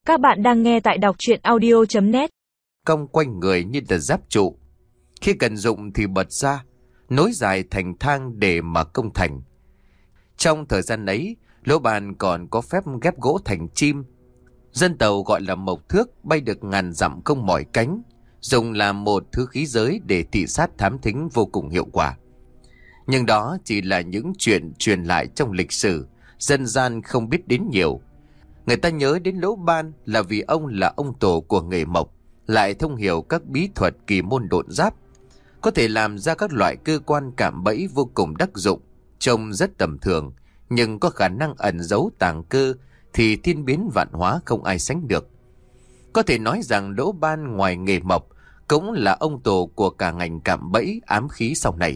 Các bạn đang nghe tại đọc truyện audio.net. Cong quanh người như là giáp trụ. Khi cần dụng thì bật ra, nối dài thành thang để mà công thành. Trong thời gian ấy, lỗ ban còn có phép ghép gỗ thành chim. Dân tàu gọi là mộc thước, bay được ngàn dặm không mỏi cánh, dùng làm một thứ khí giới để thị sát thám thính vô cùng hiệu quả. Nhưng đó chỉ là những chuyện truyền lại trong lịch sử, dân gian không biết đến nhiều. Người ta nhớ đến lỗ ban là vì ông là ông tổ của nghề mộc, lại thông hiểu các bí thuật kỳ môn độn giáp, có thể làm ra các loại cơ quan cạm bẫy vô cùng đắc dụng, trông rất tầm thường, nhưng có khả năng ẩn giấu tàng cơ thì thiên biến vạn hóa không ai sánh được. Có thể nói rằng lỗ ban ngoài nghề mộc cũng là ông tổ của cả ngành cạm bẫy ám khí sau này.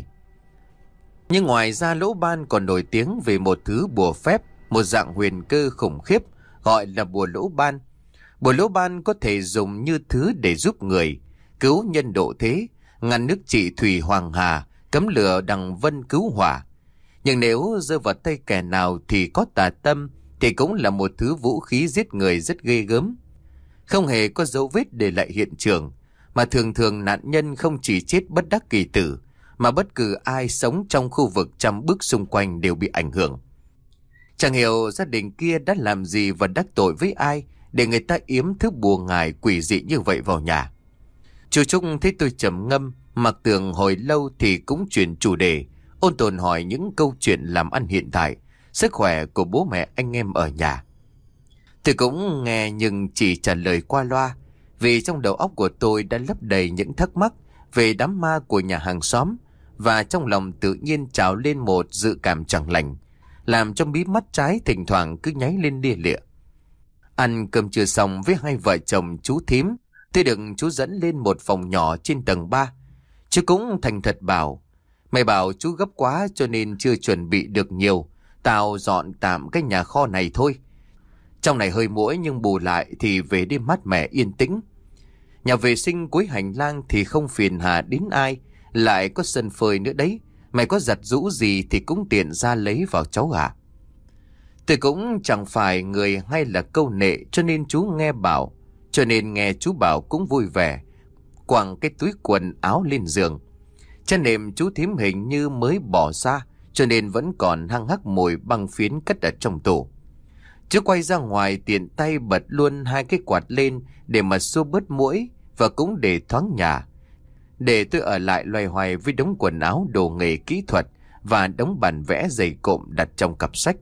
Nhưng ngoài ra lỗ ban còn nổi tiếng về một thứ bùa phép, một dạng huyền cơ khủng khiếp gọi là bùa lỗ ban. Bùa lỗ ban có thể dùng như thứ để giúp người, cứu nhân độ thế, ngăn nước trị thủy hoàng hà, cấm lửa đằng vân cứu hỏa. Nhưng nếu rơi vào tay kẻ nào thì có tà tâm, thì cũng là một thứ vũ khí giết người rất ghê gớm. Không hề có dấu vết để lại hiện trường, mà thường thường nạn nhân không chỉ chết bất đắc kỳ tử, mà bất cứ ai sống trong khu vực trăm bước xung quanh đều bị ảnh hưởng. Chẳng hiểu gia đình kia đã làm gì và đắc tội với ai để người ta yếm thứ bùa ngải quỷ dị như vậy vào nhà. Chú Trúc thấy tôi trầm ngâm, mặc tưởng hồi lâu thì cũng chuyển chủ đề, ôn tồn hỏi những câu chuyện làm ăn hiện tại, sức khỏe của bố mẹ anh em ở nhà. Tôi cũng nghe nhưng chỉ trả lời qua loa, vì trong đầu óc của tôi đã lấp đầy những thắc mắc về đám ma của nhà hàng xóm, và trong lòng tự nhiên trào lên một dự cảm chẳng lành, làm cho mí mắt trái thỉnh thoảng cứ nháy lên lia lịa. Ăn cơm trưa xong với hai vợ chồng chú thím, tôi được chú dẫn lên một phòng nhỏ trên tầng 3. Chú cũng thành thật bảo: "Mày bảo chú gấp quá cho nên chưa chuẩn bị được nhiều, tao dọn tạm cái nhà kho này thôi. Trong này hơi muỗi nhưng bù lại thì về đêm mát mẻ yên tĩnh. Nhà vệ sinh cuối hành lang thì không phiền hà đến ai, lại có sân phơi nữa đấy. Mày có giặt giũ gì thì cũng tiện ra lấy vào cháu à." Tôi cũng chẳng phải người hay là câu nệ, cho nên nghe chú bảo cũng vui vẻ, quẳng cái túi quần áo lên giường. Chăn nệm chú thím hình như mới bỏ ra, cho nên vẫn còn hăng hắc mùi băng phiến cất ở trong tủ. Chú quay ra ngoài tiện tay bật luôn hai cái quạt lên để mà xua bớt muỗi, và cũng để thoáng nhà. Để tôi ở lại loay hoay với đống quần áo đồ nghề kỹ thuật và đống bản vẽ dày cộm đặt trong cặp sách.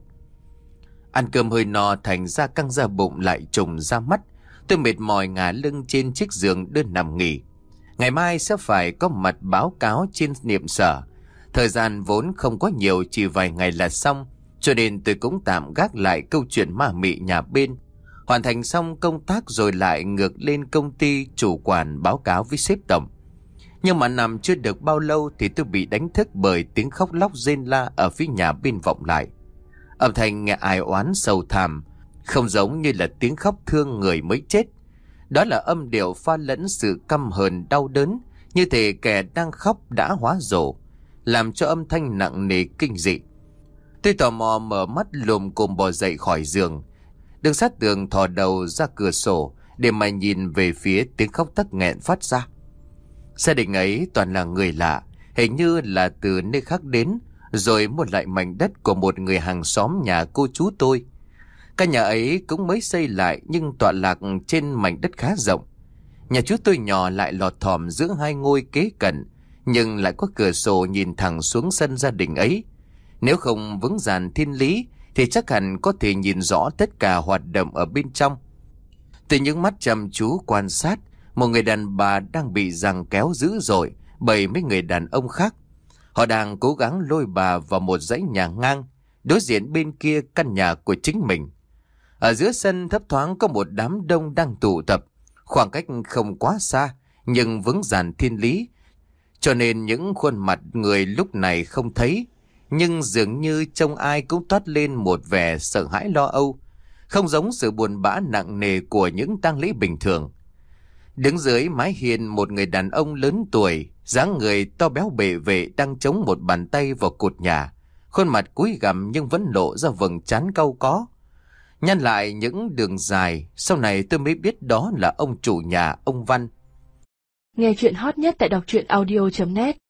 Ăn cơm hơi no thành ra căng da bụng lại trùng ra mắt. Tôi mệt mỏi ngả lưng trên chiếc giường đơn nằm nghỉ. Ngày mai sẽ phải có mặt báo cáo trên niệm sở. Thời gian vốn không có nhiều, chỉ vài ngày là xong, cho nên tôi cũng tạm gác lại câu chuyện ma mị nhà bên. Hoàn thành xong công tác rồi lại ngược lên công ty chủ quản báo cáo với sếp tổng. Nhưng mà nằm chưa được bao lâu thì tôi bị đánh thức bởi tiếng khóc lóc rên la ở phía nhà bên vọng lại. Âm thanh nghe ai oán sầu thảm, không giống như là tiếng khóc thương người mới chết. Đó là âm điệu pha lẫn sự căm hờn đau đớn, như thể kẻ đang khóc đã hóa rồ, làm cho âm thanh nặng nề kinh dị. Tôi tò mò mở mắt lồm cồm bò dậy khỏi giường, đứng sát tường thò đầu ra cửa sổ để mà nhìn về phía tiếng khóc tắc nghẹn phát ra. Gia đình ấy toàn là người lạ, hình như là từ nơi khác đến, rồi mua lại mảnh đất của một người hàng xóm nhà cô chú tôi. Căn nhà ấy cũng mới xây lại nhưng tọa lạc trên mảnh đất khá rộng. Nhà chú tôi nhỏ lại lọt thỏm giữa hai ngôi kế cận, nhưng lại có cửa sổ nhìn thẳng xuống sân gia đình ấy. Nếu không vững dàn thiên lý thì chắc hẳn có thể nhìn rõ tất cả hoạt động ở bên trong. Từ những mắt chăm chú quan sát, một người đàn bà đang bị giằng kéo dữ dội bởi mấy người đàn ông khác. Họ đang cố gắng lôi bà vào một dãy nhà ngang, đối diện bên kia căn nhà của chính mình. Ở giữa sân thấp thoáng có một đám đông đang tụ tập, khoảng cách không quá xa nhưng vững dàn thiên lý, cho nên những khuôn mặt người lúc này không thấy, nhưng dường như trông ai cũng toát lên một vẻ sợ hãi lo âu, không giống sự buồn bã nặng nề của những tang lễ bình thường. Đứng dưới mái hiên, một người đàn ông lớn tuổi, dáng người to béo bệ vệ đang chống một bàn tay vào cột nhà, khuôn mặt cúi gằm nhưng vẫn lộ ra vầng trán cau có. Nhăn lại những đường dài, sau này tôi mới biết đó là ông chủ nhà, ông Văn. Nghe chuyện hot nhất tại đọc truyện audio.net